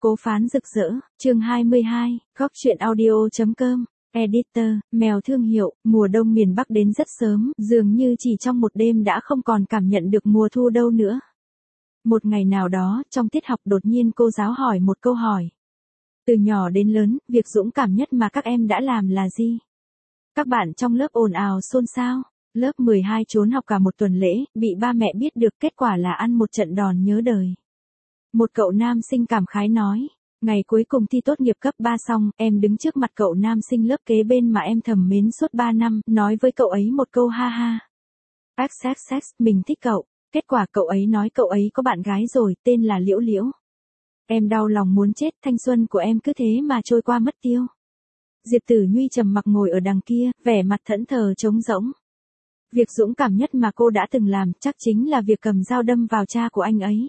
Cố Phán rực rỡ, chương 22, góc truyện audio.com, editor, mèo thương hiệu, mùa đông miền Bắc đến rất sớm, dường như chỉ trong một đêm đã không còn cảm nhận được mùa thu đâu nữa. Một ngày nào đó, trong tiết học đột nhiên cô giáo hỏi một câu hỏi. Từ nhỏ đến lớn, việc dũng cảm nhất mà các em đã làm là gì? Các bạn trong lớp ồn ào xôn xao. Lớp 12 trốn học cả một tuần lễ, bị ba mẹ biết được kết quả là ăn một trận đòn nhớ đời. Một cậu nam sinh cảm khái nói, ngày cuối cùng thi tốt nghiệp cấp 3 xong, em đứng trước mặt cậu nam sinh lớp kế bên mà em thầm mến suốt 3 năm, nói với cậu ấy một câu ha ha. XXX, mình thích cậu. Kết quả cậu ấy nói cậu ấy có bạn gái rồi, tên là Liễu Liễu. Em đau lòng muốn chết, thanh xuân của em cứ thế mà trôi qua mất tiêu. Diệp Tử Nhuy trầm mặc ngồi ở đằng kia, vẻ mặt thẫn thờ trống rỗng. Việc dũng cảm nhất mà cô đã từng làm chắc chính là việc cầm dao đâm vào cha của anh ấy.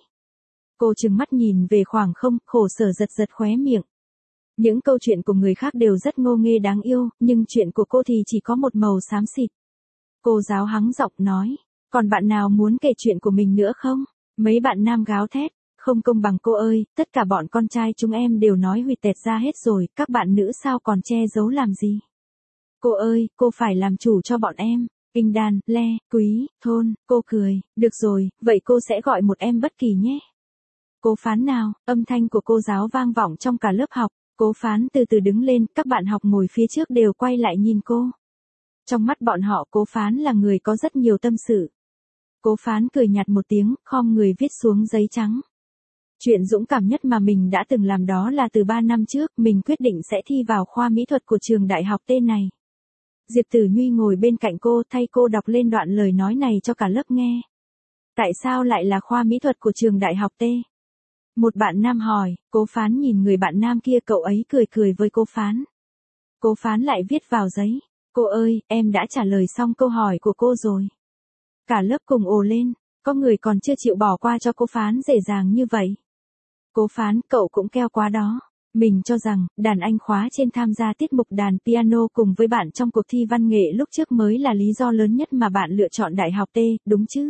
Cô trừng mắt nhìn về khoảng không, khổ sở giật giật khóe miệng. Những câu chuyện của người khác đều rất ngô nghê đáng yêu, nhưng chuyện của cô thì chỉ có một màu xám xịt. Cô giáo hắng giọng nói, còn bạn nào muốn kể chuyện của mình nữa không? Mấy bạn nam gáo thét, không công bằng cô ơi, tất cả bọn con trai chúng em đều nói huỵch tẹt ra hết rồi, các bạn nữ sao còn che giấu làm gì? Cô ơi, cô phải làm chủ cho bọn em. Kinh Đan, Le, Quý, Thôn, cô cười, được rồi, vậy cô sẽ gọi một em bất kỳ nhé. Cố Phán nào, âm thanh của cô giáo vang vọng trong cả lớp học, Cố Phán từ từ đứng lên, các bạn học ngồi phía trước đều quay lại nhìn cô. Trong mắt bọn họ Cố Phán là người có rất nhiều tâm sự. Cố Phán cười nhạt một tiếng, khom người viết xuống giấy trắng. Chuyện dũng cảm nhất mà mình đã từng làm đó là từ 3 năm trước, mình quyết định sẽ thi vào khoa mỹ thuật của trường đại học tên này. Diệp Tử Nhuy ngồi bên cạnh cô thay cô đọc lên đoạn lời nói này cho cả lớp nghe. Tại sao lại là khoa mỹ thuật của trường đại học T? Một bạn nam hỏi, Cố Phán nhìn người bạn nam kia, cậu ấy cười cười với Cố Phán. Cố Phán lại viết vào giấy, cô ơi, em đã trả lời xong câu hỏi của cô rồi. Cả lớp cùng ồ lên, có người còn chưa chịu bỏ qua cho Cố Phán dễ dàng như vậy. Cố Phán, cậu cũng keo quá đó. Mình cho rằng, đàn anh khóa trên tham gia tiết mục đàn piano cùng với bạn trong cuộc thi văn nghệ lúc trước mới là lý do lớn nhất mà bạn lựa chọn đại học T, đúng chứ?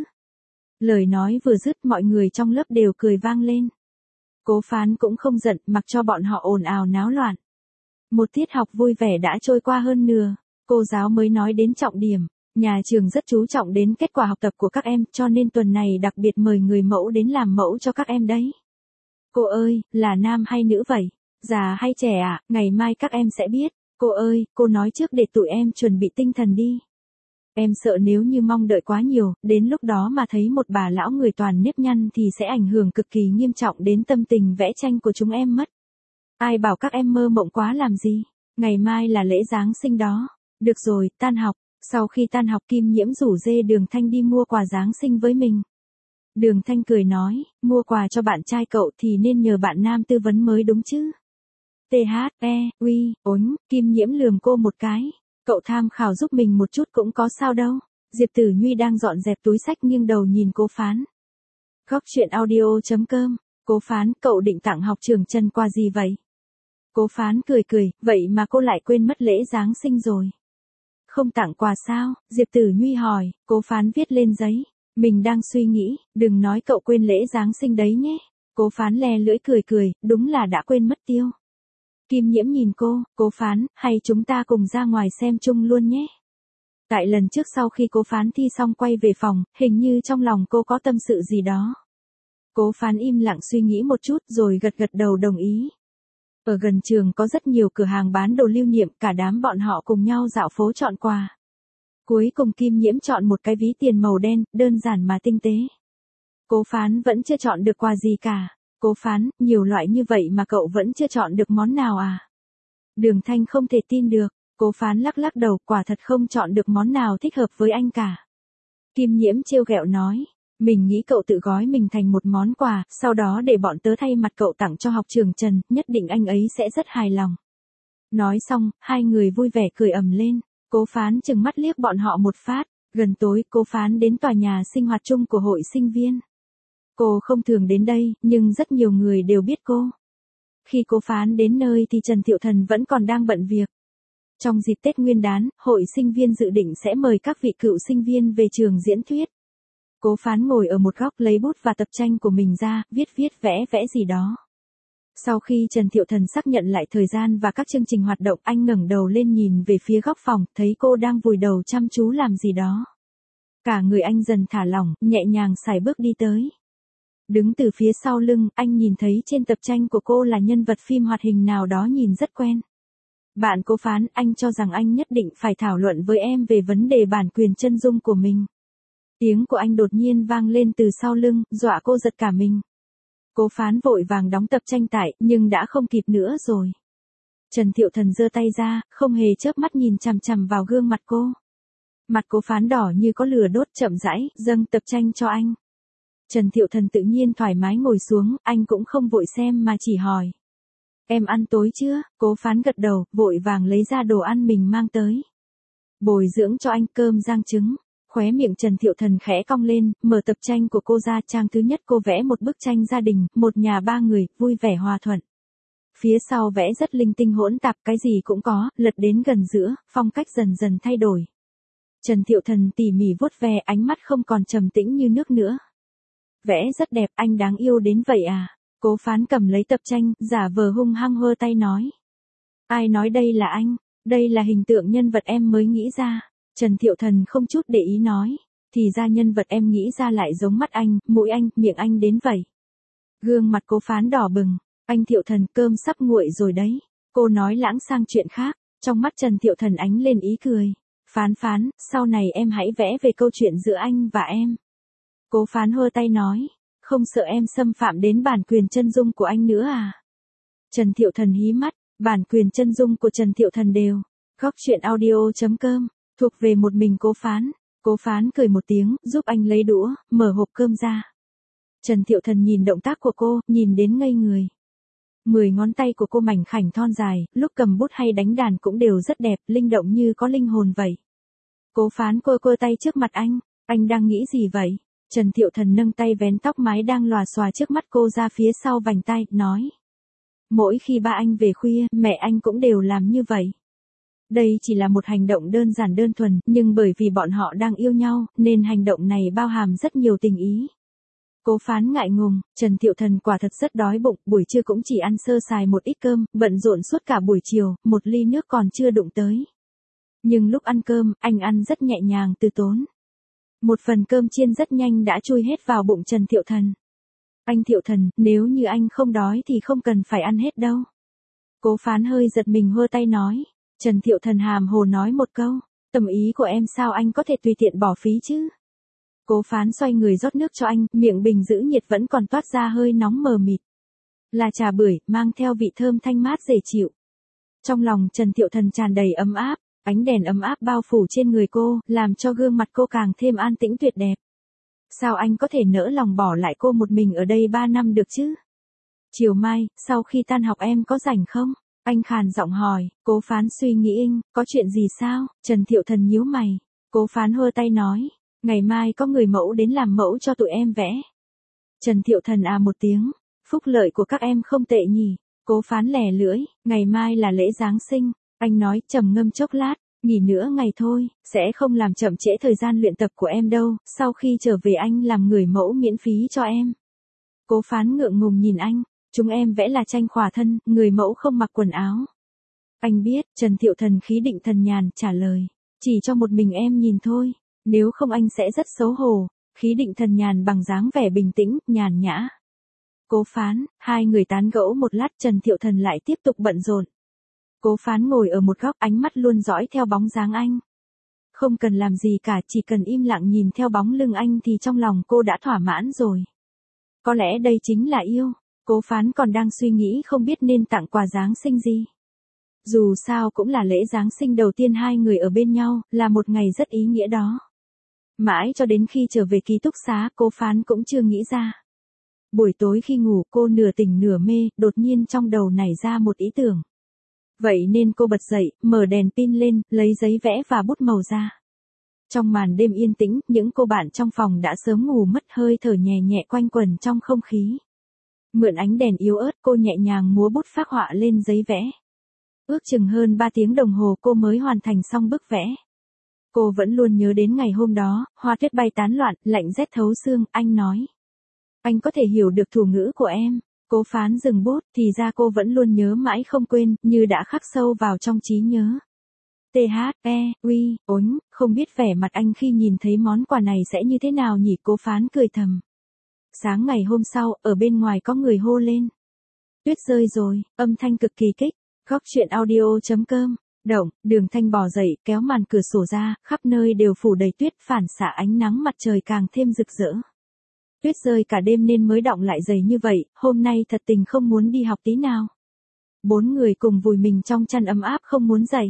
Lời nói vừa dứt mọi người trong lớp đều cười vang lên. Cố Phán cũng không giận, mặc cho bọn họ ồn ào náo loạn. Một tiết học vui vẻ đã trôi qua hơn nửa, cô giáo mới nói đến trọng điểm. Nhà trường rất chú trọng đến kết quả học tập của các em, cho nên tuần này đặc biệt mời người mẫu đến làm mẫu cho các em đấy. Cô ơi, là nam hay nữ vậy? Già hay trẻ à, ngày mai các em sẽ biết. Cô ơi, cô nói trước để tụi em chuẩn bị tinh thần đi. Em sợ nếu như mong đợi quá nhiều, đến lúc đó mà thấy một bà lão người toàn nếp nhăn thì sẽ ảnh hưởng cực kỳ nghiêm trọng đến tâm tình vẽ tranh của chúng em mất. Ai bảo các em mơ mộng quá làm gì? Ngày mai là lễ Giáng sinh đó. Được rồi, tan học. Sau khi tan học Kim Nhiễm rủ dê Đường Thanh đi mua quà Giáng sinh với mình. Đường Thanh cười nói, mua quà cho bạn trai cậu thì nên nhờ bạn nam tư vấn mới đúng chứ. Kim Nhiễm lườm cô một cái. Cậu tham khảo giúp mình một chút cũng có sao đâu. Diệp Tử Nhuy đang dọn dẹp túi xách nghiêng đầu nhìn Cố Phán. Góc truyện audio.com, Cố Phán, cậu định tặng học trường Trần quà gì vậy? Cố Phán cười cười, vậy mà cô lại quên mất lễ Giáng sinh rồi. Không tặng quà sao? Diệp Tử Nhuy hỏi, Cố Phán viết lên giấy. Mình đang suy nghĩ, đừng nói cậu quên lễ Giáng sinh đấy nhé. Cố Phán le lưỡi cười cười, đúng là đã quên mất tiêu. Kim Nhiễm nhìn cô, Cố Phán, hay chúng ta cùng ra ngoài xem chung luôn nhé. Tại lần trước sau khi Cố Phán thi xong quay về phòng, hình như trong lòng cô có tâm sự gì đó. Cố Phán im lặng suy nghĩ một chút rồi gật gật đầu đồng ý. Ở gần trường có rất nhiều cửa hàng bán đồ lưu niệm, cả đám bọn họ cùng nhau dạo phố chọn quà. Cuối cùng Kim Nhiễm chọn một cái ví tiền màu đen, đơn giản mà tinh tế. Cố Phán vẫn chưa chọn được quà gì cả. Cố Phán, nhiều loại như vậy mà cậu vẫn chưa chọn được món nào à? Đường Thanh không thể tin được. Cố Phán lắc lắc đầu, quả thật không chọn được món nào thích hợp với anh cả. Kim Nhiễm trêu ghẹo nói, mình nghĩ cậu tự gói mình thành một món quà, sau đó để bọn tớ thay mặt cậu tặng cho học trường Trần, nhất định anh ấy sẽ rất hài lòng. Nói xong, hai người vui vẻ cười ầm lên. Cố Phán chừng mắt liếc bọn họ một phát. Gần tối, Cố Phán đến tòa nhà sinh hoạt chung của hội sinh viên. Cô không thường đến đây, nhưng rất nhiều người đều biết cô. Khi Cố Phán đến nơi thì Trần Thiệu Thần vẫn còn đang bận việc. Trong dịp Tết Nguyên đán, hội sinh viên dự định sẽ mời các vị cựu sinh viên về trường diễn thuyết. Cố Phán ngồi ở một góc lấy bút và tập tranh của mình ra, viết vẽ gì đó. Sau khi Trần Thiệu Thần xác nhận lại thời gian và các chương trình hoạt động, anh ngẩng đầu lên nhìn về phía góc phòng, thấy cô đang vùi đầu chăm chú làm gì đó. Cả người anh dần thả lỏng, nhẹ nhàng sải bước đi tới. Đứng từ phía sau lưng, anh nhìn thấy trên tập tranh của cô là nhân vật phim hoạt hình nào đó nhìn rất quen. Bạn Cố Phán, anh cho rằng anh nhất định phải thảo luận với em về vấn đề bản quyền chân dung của mình. Tiếng của anh đột nhiên vang lên từ sau lưng, dọa cô giật cả mình. Cố Phán vội vàng đóng tập tranh tại, nhưng đã không kịp nữa rồi. Trần Thiệu Thần giơ tay ra, không hề chớp mắt nhìn chằm chằm vào gương mặt cô. Mặt Cố Phán đỏ như có lửa đốt, chậm rãi, dâng tập tranh cho anh. Trần Thiệu Thần tự nhiên thoải mái ngồi xuống, anh cũng không vội xem mà chỉ hỏi. Em ăn tối chưa? Cố Phán gật đầu, vội vàng lấy ra đồ ăn mình mang tới. Bồi dưỡng cho anh cơm rang trứng. Khóe miệng Trần Thiệu Thần khẽ cong lên, mở tập tranh của cô ra, trang thứ nhất cô vẽ một bức tranh gia đình, một nhà ba người, vui vẻ hòa thuận. Phía sau vẽ rất linh tinh hỗn tạp, cái gì cũng có, lật đến gần giữa, phong cách dần dần thay đổi. Trần Thiệu Thần tỉ mỉ vuốt ve, ánh mắt không còn trầm tĩnh như nước nữa. Vẽ rất đẹp, anh đáng yêu đến vậy à? Cố Phán cầm lấy tập tranh, giả vờ hung hăng hơ tay nói. Ai nói đây là anh? Đây là hình tượng nhân vật em mới nghĩ ra. Trần Thiệu Thần không chút để ý nói. Thì ra nhân vật em nghĩ ra lại giống mắt anh, mũi anh, miệng anh đến vậy. Gương mặt Cố Phán đỏ bừng. Anh Thiệu Thần, cơm sắp nguội rồi đấy. Cô nói lãng sang chuyện khác. Trong mắt Trần Thiệu Thần ánh lên ý cười. Phán, sau này em hãy vẽ về câu chuyện giữa anh và em. Cố Phán hơ tay nói. Không sợ em xâm phạm đến bản quyền chân dung của anh nữa à? Trần Thiệu Thần hí mắt. Bản quyền chân dung của Trần Thiệu Thần đều. Góc truyện audio.com. Thuộc về một mình Cố Phán. Cố Phán cười một tiếng, giúp anh lấy đũa, mở hộp cơm ra. Trần Thiệu Thần nhìn động tác của cô, nhìn đến ngây người. 10 ngón tay của cô mảnh khảnh thon dài, lúc cầm bút hay đánh đàn cũng đều rất đẹp, linh động như có linh hồn vậy. Cố Phán quơ tay trước mặt anh đang nghĩ gì vậy? Trần Thiệu Thần nâng tay vén tóc mái đang lòa xòa trước mắt cô ra phía sau vành tai, nói. Mỗi khi ba anh về khuya, mẹ anh cũng đều làm như vậy. Đây chỉ là một hành động đơn giản đơn thuần, nhưng bởi vì bọn họ đang yêu nhau, nên hành động này bao hàm rất nhiều tình ý. Cố Phán ngại ngùng, Trần Thiệu Thần quả thật rất đói bụng, buổi trưa cũng chỉ ăn sơ sài một ít cơm, bận rộn suốt cả buổi chiều, một ly nước còn chưa đụng tới. Nhưng lúc ăn cơm, anh ăn rất nhẹ nhàng từ tốn. Một phần cơm chiên rất nhanh đã chui hết vào bụng Trần Thiệu Thần. Anh Thiệu Thần, nếu như anh không đói thì không cần phải ăn hết đâu. Cố Phán hơi giật mình hơ tay nói. Trần Thiệu Thần hàm hồ nói một câu. Tầm ý của em sao anh có thể tùy tiện bỏ phí chứ? Cố Phán xoay người rót nước cho anh, miệng bình giữ nhiệt vẫn còn toát ra hơi nóng mờ mịt. Là trà bưởi, mang theo vị thơm thanh mát dễ chịu. Trong lòng Trần Thiệu Thần tràn đầy ấm áp, ánh đèn ấm áp bao phủ trên người cô, làm cho gương mặt cô càng thêm an tĩnh tuyệt đẹp. Sao anh có thể nỡ lòng bỏ lại cô một mình ở đây 3 năm được chứ? Chiều mai, sau khi tan học em có rảnh không? Anh khàn giọng hỏi. Cố Phán suy nghĩ có chuyện gì sao? Trần Thiệu Thần nhíu mày. Cố Phán hơ tay nói. Ngày mai có người mẫu đến làm mẫu cho tụi em vẽ. Trần Thiệu Thần à một tiếng. Phúc lợi của các em không tệ nhỉ. Cố Phán lẻ lưỡi. Ngày mai là lễ Giáng sinh. Anh nói trầm ngâm chốc lát. Nghỉ nữa ngày thôi, sẽ không làm chậm trễ thời gian luyện tập của em đâu, sau khi trở về anh làm người mẫu miễn phí cho em. Cố Phán ngượng ngùng nhìn anh, chúng em vẽ là tranh khỏa thân, người mẫu không mặc quần áo. Anh biết, Trần Thiệu Thần khí định thần nhàn, trả lời, chỉ cho một mình em nhìn thôi, nếu không anh sẽ rất xấu hổ, khí định thần nhàn bằng dáng vẻ bình tĩnh, nhàn nhã. Cố Phán, hai người tán gẫu một lát Trần Thiệu Thần lại tiếp tục bận rộn. Cố Phán ngồi ở một góc ánh mắt luôn dõi theo bóng dáng anh. Không cần làm gì cả, chỉ cần im lặng nhìn theo bóng lưng anh thì trong lòng cô đã thỏa mãn rồi. Có lẽ đây chính là yêu. Cố Phán còn đang suy nghĩ không biết nên tặng quà Giáng sinh gì. Dù sao cũng là lễ Giáng sinh đầu tiên hai người ở bên nhau, là một ngày rất ý nghĩa đó. Mãi cho đến khi trở về ký túc xá, Cố Phán cũng chưa nghĩ ra. Buổi tối khi ngủ cô nửa tỉnh nửa mê, đột nhiên trong đầu nảy ra một ý tưởng. Vậy nên cô bật dậy, mở đèn pin lên, lấy giấy vẽ và bút màu ra. Trong màn đêm yên tĩnh, những cô bạn trong phòng đã sớm ngủ mất, hơi thở nhẹ nhẹ quanh quẩn trong không khí. Mượn ánh đèn yếu ớt cô nhẹ nhàng múa bút phác họa lên giấy vẽ. Ước chừng hơn 3 tiếng đồng hồ cô mới hoàn thành xong bức vẽ. Cô vẫn luôn nhớ đến ngày hôm đó, hoa tuyết bay tán loạn, lạnh rét thấu xương, anh nói. Anh có thể hiểu được thủ ngữ của em. Cố Phán dừng bút, thì ra cô vẫn luôn nhớ mãi không quên, như đã khắc sâu vào trong trí nhớ. Uống, không biết vẻ mặt anh khi nhìn thấy món quà này sẽ như thế nào nhỉ? Cố Phán cười thầm. Sáng ngày hôm sau, ở bên ngoài có người hô lên. Tuyết rơi rồi, âm thanh cực kỳ kích. Góc chuyện audio.com. Động, Đường Thanh bò dậy, kéo màn cửa sổ ra, khắp nơi đều phủ đầy tuyết, phản xạ ánh nắng mặt trời càng thêm rực rỡ. Tuyết rơi cả đêm nên mới đọng lại dày như vậy, hôm nay thật tình không muốn đi học tí nào. 4 người cùng vùi mình trong chăn ấm áp không muốn dậy.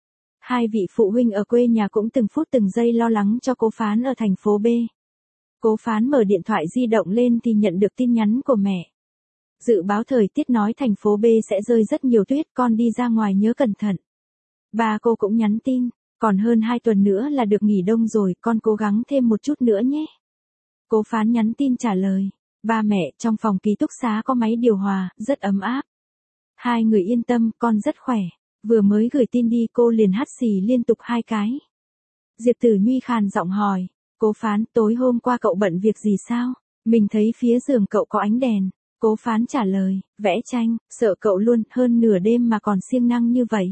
2 vị phụ huynh ở quê nhà cũng từng phút từng giây lo lắng cho Cố Phán ở thành phố B. Cố Phán mở điện thoại di động lên thì nhận được tin nhắn của mẹ. Dự báo thời tiết nói thành phố B sẽ rơi rất nhiều tuyết, con đi ra ngoài nhớ cẩn thận. Ba cô cũng nhắn tin, còn hơn 2 tuần nữa là được nghỉ đông rồi, con cố gắng thêm một chút nữa nhé. Cố Phán nhắn tin trả lời, ba mẹ, trong phòng ký túc xá có máy điều hòa, rất ấm áp. 2 người yên tâm, con rất khỏe. Vừa mới gửi tin đi cô liền hắt xì liên tục 2 cái. Diệp Tử Nhuy khàn giọng hỏi, Cố Phán, tối hôm qua cậu bận việc gì sao? Mình thấy phía giường cậu có ánh đèn. Cố Phán trả lời, vẽ tranh, sợ cậu luôn, hơn nửa đêm mà còn siêng năng như vậy.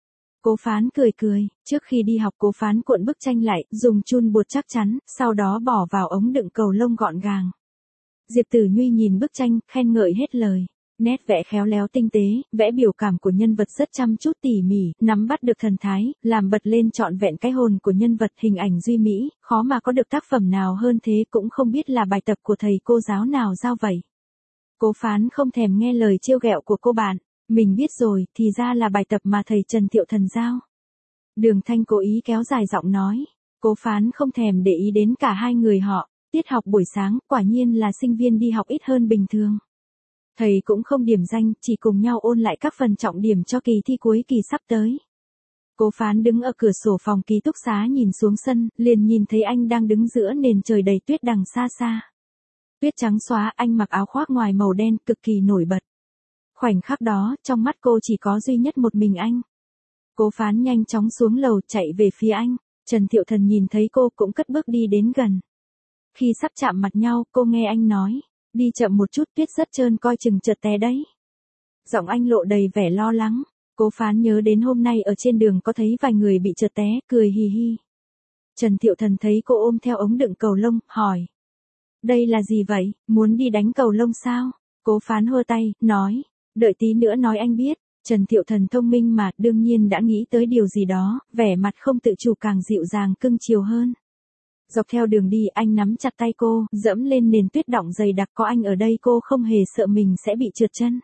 Cố Phán cười, trước khi đi học Cố Phán cuộn bức tranh lại, dùng chun bột chắc chắn, sau đó bỏ vào ống đựng cầu lông gọn gàng. Diệp Tử Nhuy nhìn bức tranh, khen ngợi hết lời. Nét vẽ khéo léo tinh tế, vẽ biểu cảm của nhân vật rất chăm chút tỉ mỉ, nắm bắt được thần thái, làm bật lên trọn vẹn cái hồn của nhân vật, hình ảnh duy mỹ, khó mà có được tác phẩm nào hơn thế, cũng không biết là bài tập của thầy cô giáo nào giao vậy. Cố Phán không thèm nghe lời trêu ghẹo của cô bạn, mình biết rồi, thì ra là bài tập mà thầy Trần Thiệu Thần giao. Đường Thanh cố ý kéo dài giọng nói, Cố Phán không thèm để ý đến cả 2 người họ, tiết học buổi sáng, quả nhiên là sinh viên đi học ít hơn bình thường. Thầy cũng không điểm danh, chỉ cùng nhau ôn lại các phần trọng điểm cho kỳ thi cuối kỳ sắp tới. Cố Phán đứng ở cửa sổ phòng ký túc xá nhìn xuống sân, liền nhìn thấy anh đang đứng giữa nền trời đầy tuyết đằng xa xa. Tuyết trắng xóa, anh mặc áo khoác ngoài màu đen, cực kỳ nổi bật. Khoảnh khắc đó, trong mắt cô chỉ có duy nhất một mình anh. Cố Phán nhanh chóng xuống lầu chạy về phía anh. Trần Thiệu Thần nhìn thấy cô cũng cất bước đi đến gần. Khi sắp chạm mặt nhau, cô nghe anh nói. Đi chậm một chút, tuyết rất trơn, coi chừng trượt té đấy. Giọng anh lộ đầy vẻ lo lắng. Cố Phán nhớ đến hôm nay ở trên đường có thấy vài người bị trượt té, cười hì hì. Trần Thiệu Thần thấy cô ôm theo ống đựng cầu lông, hỏi. Đây là gì vậy, muốn đi đánh cầu lông sao? Cố Phán hơ tay, nói. Đợi tí nữa nói anh biết. Trần Thiệu Thần thông minh mà, đương nhiên đã nghĩ tới điều gì đó, vẻ mặt không tự chủ càng dịu dàng cưng chiều hơn. Dọc theo đường đi anh nắm chặt tay cô, dẫm lên nền tuyết đọng dày đặc, có anh ở đây cô không hề sợ mình sẽ bị trượt chân.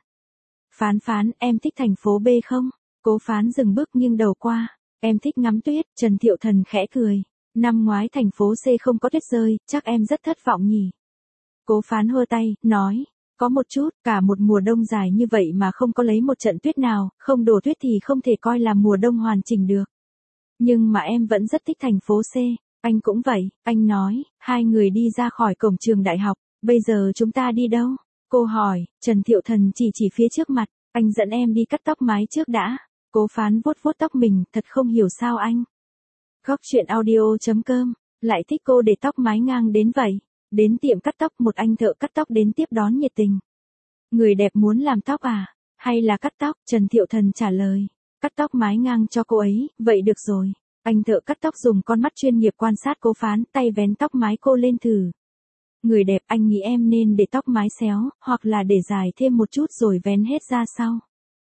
Phán, em thích thành phố B không? Cố Phán dừng bước nghiêng đầu qua. Em thích ngắm tuyết, Trần Thiệu Thần khẽ cười. Năm ngoái thành phố C không có tuyết rơi, chắc em rất thất vọng nhỉ? Cố Phán hơ tay, nói. Có một chút, cả một mùa đông dài như vậy mà không có lấy một trận tuyết nào, không đổ tuyết thì không thể coi là mùa đông hoàn chỉnh được. Nhưng mà em vẫn rất thích thành phố C. Anh cũng vậy, anh nói. 2 người đi ra khỏi cổng trường đại học. Bây giờ chúng ta đi đâu? Cô hỏi. Trần Thiệu Thần chỉ phía trước mặt. Anh dẫn em đi cắt tóc mái trước đã. Cố Phán vuốt tóc mình, thật không hiểu sao anh. Góc chuyện audio.com. Lại thích cô để tóc mái ngang đến vậy. Đến tiệm cắt tóc, một anh thợ cắt tóc đến tiếp đón nhiệt tình. Người đẹp muốn làm tóc à? Hay là cắt tóc? Trần Thiệu Thần trả lời. Cắt tóc mái ngang cho cô ấy, vậy được rồi. Anh thợ cắt tóc dùng con mắt chuyên nghiệp quan sát Cố Phán, tay vén tóc mái cô lên thử. Người đẹp, anh nghĩ em nên để tóc mái xéo, hoặc là để dài thêm một chút rồi vén hết ra sau.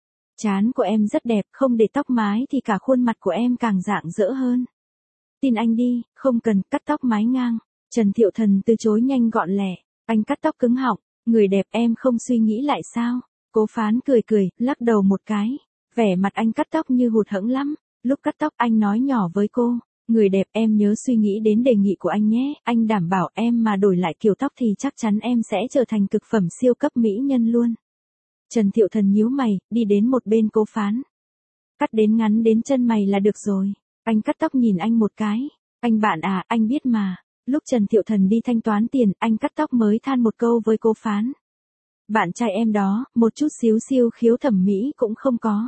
Trán của em rất đẹp, không để tóc mái thì cả khuôn mặt của em càng rạng rỡ hơn. Tin anh đi, không cần cắt tóc mái ngang. Trần Thiệu Thần từ chối nhanh gọn lẹ. Anh cắt tóc cứng họng. Người đẹp, em không suy nghĩ lại sao? Cố Phán cười, lắc đầu một cái. Vẻ mặt anh cắt tóc như hụt hẫng lắm. Lúc cắt tóc anh nói nhỏ với cô. Người đẹp, em nhớ suy nghĩ đến đề nghị của anh nhé. Anh đảm bảo em mà đổi lại kiểu tóc thì chắc chắn em sẽ trở thành cực phẩm siêu cấp mỹ nhân luôn. Trần Thiệu Thần nhíu mày, đi đến một bên Cố Phán. Cắt đến ngắn đến chân mày là được rồi. Anh cắt tóc nhìn anh một cái. Anh bạn à, anh biết mà. Lúc Trần Thiệu Thần đi thanh toán tiền, anh cắt tóc mới than một câu với Cố Phán. Bạn trai em đó, một chút xíu siêu khiếu thẩm mỹ cũng không có.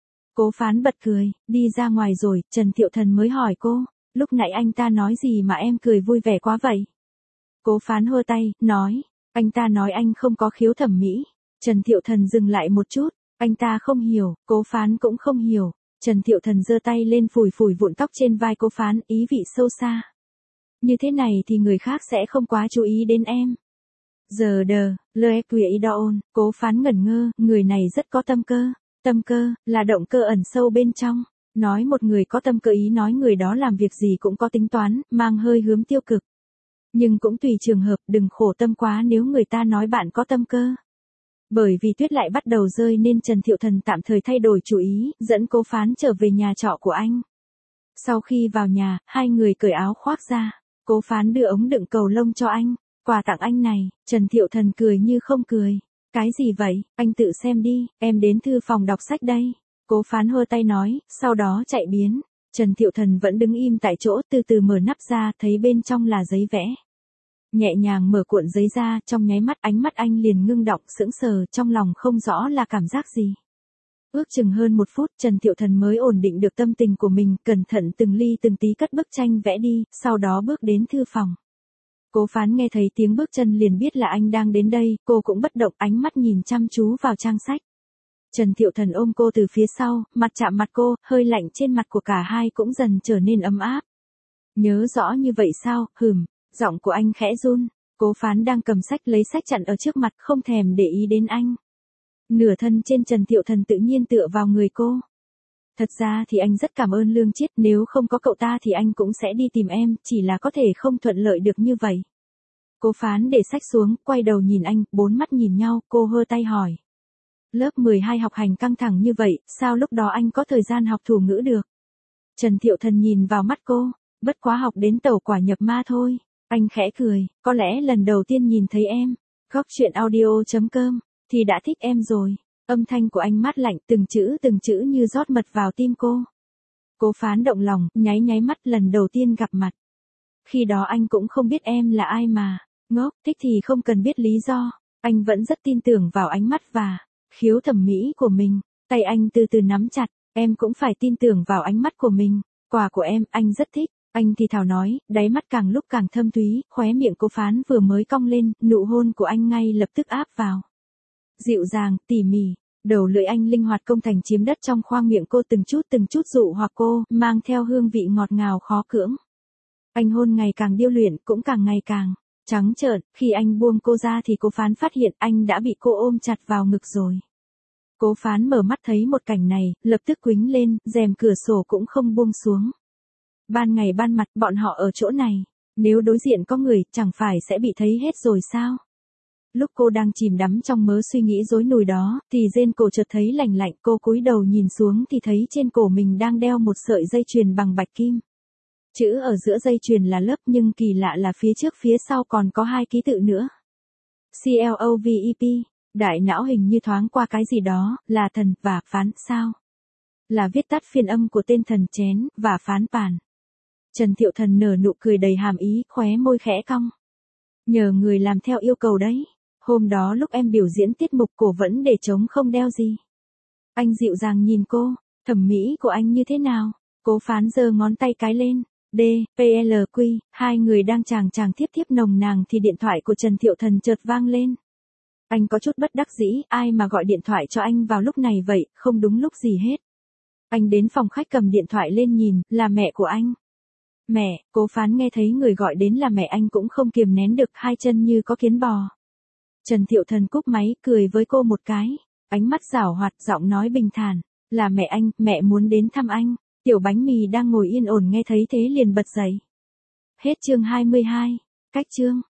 Cố Phán bật cười, đi ra ngoài rồi, Trần Thiệu Thần mới hỏi cô, lúc nãy anh ta nói gì mà em cười vui vẻ quá vậy? Cố Phán hơ tay, nói, anh ta nói anh không có khiếu thẩm mỹ. Trần Thiệu Thần dừng lại một chút, anh ta không hiểu, Cố Phán cũng không hiểu. Trần Thiệu Thần giơ tay lên phủi phủi vụn tóc trên vai Cố Phán, ý vị sâu xa. Như thế này thì người khác sẽ không quá chú ý đến em. Giờ đờ, lê quỷ đôn, Cố Phán ngẩn ngơ, người này rất có tâm cơ. Tâm cơ, là động cơ ẩn sâu bên trong. Nói một người có tâm cơ ý nói người đó làm việc gì cũng có tính toán, mang hơi hướng tiêu cực. Nhưng cũng tùy trường hợp, đừng khổ tâm quá nếu người ta nói bạn có tâm cơ. Bởi vì tuyết lại bắt đầu rơi nên Trần Thiệu Thần tạm thời thay đổi chủ ý, dẫn Cố Phán trở về nhà trọ của anh. Sau khi vào nhà, hai người cởi áo khoác ra. Cố Phán đưa ống đựng cầu lông cho anh. Quà tặng anh này, Trần Thiệu Thần cười như không cười. Cái gì vậy, anh tự xem đi, em đến thư phòng đọc sách đây. Cố Phán hơ tay nói, sau đó chạy biến. Trần Thiệu Thần vẫn đứng im tại chỗ, từ từ mở nắp ra, thấy bên trong là giấy vẽ. Nhẹ nhàng mở cuộn giấy ra, trong nháy mắt ánh mắt anh liền ngưng động, sững sờ, trong lòng không rõ là cảm giác gì. Ước chừng hơn một phút, Trần Thiệu Thần mới ổn định được tâm tình của mình, cẩn thận từng ly từng tí cất bức tranh vẽ đi, sau đó bước đến thư phòng. Cố Phán nghe thấy tiếng bước chân liền biết là anh đang đến đây, cô cũng bất động, ánh mắt nhìn chăm chú vào trang sách. Trần Thiệu Thần ôm cô từ phía sau, mặt chạm mặt cô, hơi lạnh trên mặt của cả hai cũng dần trở nên ấm áp. Nhớ rõ như vậy sao, giọng của anh khẽ run. Cố Phán đang cầm sách lấy sách chặn ở trước mặt, không thèm để ý đến anh. Nửa thân trên Trần Thiệu Thần tự nhiên tựa vào người cô. Thật ra thì anh rất cảm ơn Lương Chiết, nếu không có cậu ta thì anh cũng sẽ đi tìm em, chỉ là có thể không thuận lợi được như vậy. Cố Phán để sách xuống, quay đầu nhìn anh, bốn mắt nhìn nhau, cô hơ tay hỏi. Lớp 12 học hành căng thẳng như vậy, sao lúc đó anh có thời gian học thủ ngữ được? Trần Thiệu Thần nhìn vào mắt cô, bất quá học đến tẩu quả nhập ma thôi. Anh khẽ cười, có lẽ lần đầu tiên nhìn thấy em, góc truyện audio.com, thì đã thích em rồi. Âm thanh của anh mát lạnh, từng chữ như rót mật vào tim cô. Cố Phán động lòng, nháy nháy mắt lần đầu tiên gặp mặt. Khi đó anh cũng không biết em là ai mà, ngốc, thích thì không cần biết lý do. Anh vẫn rất tin tưởng vào ánh mắt và khiếu thẩm mỹ của mình. Tay anh từ từ nắm chặt, em cũng phải tin tưởng vào ánh mắt của mình. Quà của em, anh rất thích. Anh thì thào nói, đáy mắt càng lúc càng thâm thúy, khóe miệng Cố Phán vừa mới cong lên, nụ hôn của anh ngay lập tức áp vào. Dịu dàng, tỉ mỉ, đầu lưỡi anh linh hoạt công thành chiếm đất trong khoang miệng cô, từng chút dụ hoặc cô, mang theo hương vị ngọt ngào khó cưỡng. Anh hôn ngày càng điêu luyện, cũng càng ngày càng trắng trợn, khi anh buông cô ra thì Cố Phán phát hiện anh đã bị cô ôm chặt vào ngực rồi. Cố Phán mở mắt thấy một cảnh này, lập tức quýnh lên, rèm cửa sổ cũng không buông xuống. Ban ngày ban mặt, bọn họ ở chỗ này, nếu đối diện có người, chẳng phải sẽ bị thấy hết rồi sao? Lúc cô đang chìm đắm trong mớ suy nghĩ rối nùi đó, thì trên cổ chợt thấy lạnh lạnh, cô cúi đầu nhìn xuống thì thấy trên cổ mình đang đeo một sợi dây chuyền bằng bạch kim. Chữ ở giữa dây chuyền là lớp, nhưng kỳ lạ là phía trước phía sau còn có hai ký tự nữa. CLOVEP, đại não hình như thoáng qua cái gì đó, là thần, và phán, sao? Là viết tắt phiên âm của tên thần chén, và phán bản. Trần Thiệu Thần nở nụ cười đầy hàm ý, khóe môi khẽ cong. Nhờ người làm theo yêu cầu đấy. Hôm đó lúc em biểu diễn tiết mục cổ vẫn để trống không đeo gì. Anh dịu dàng nhìn cô, thẩm mỹ của anh như thế nào? Cố Phán giơ ngón tay cái lên. DPLQ, hai người đang chàng thiếp nồng nàn thì điện thoại của Trần Thiệu Thần chợt vang lên. Anh có chút bất đắc dĩ, ai mà gọi điện thoại cho anh vào lúc này vậy, không đúng lúc gì hết. Anh đến phòng khách cầm điện thoại lên nhìn, là mẹ của anh. Mẹ, Cố Phán nghe thấy người gọi đến là mẹ anh cũng không kiềm nén được, hai chân như có kiến bò. Trần Thiệu Thần cúp máy, cười với cô một cái. Ánh mắt giảo hoạt, giọng nói bình thản. Là mẹ anh, mẹ muốn đến thăm anh. Tiểu bánh mì đang ngồi yên ổn nghe thấy thế liền bật dậy. Hết chương 22. Cách chương.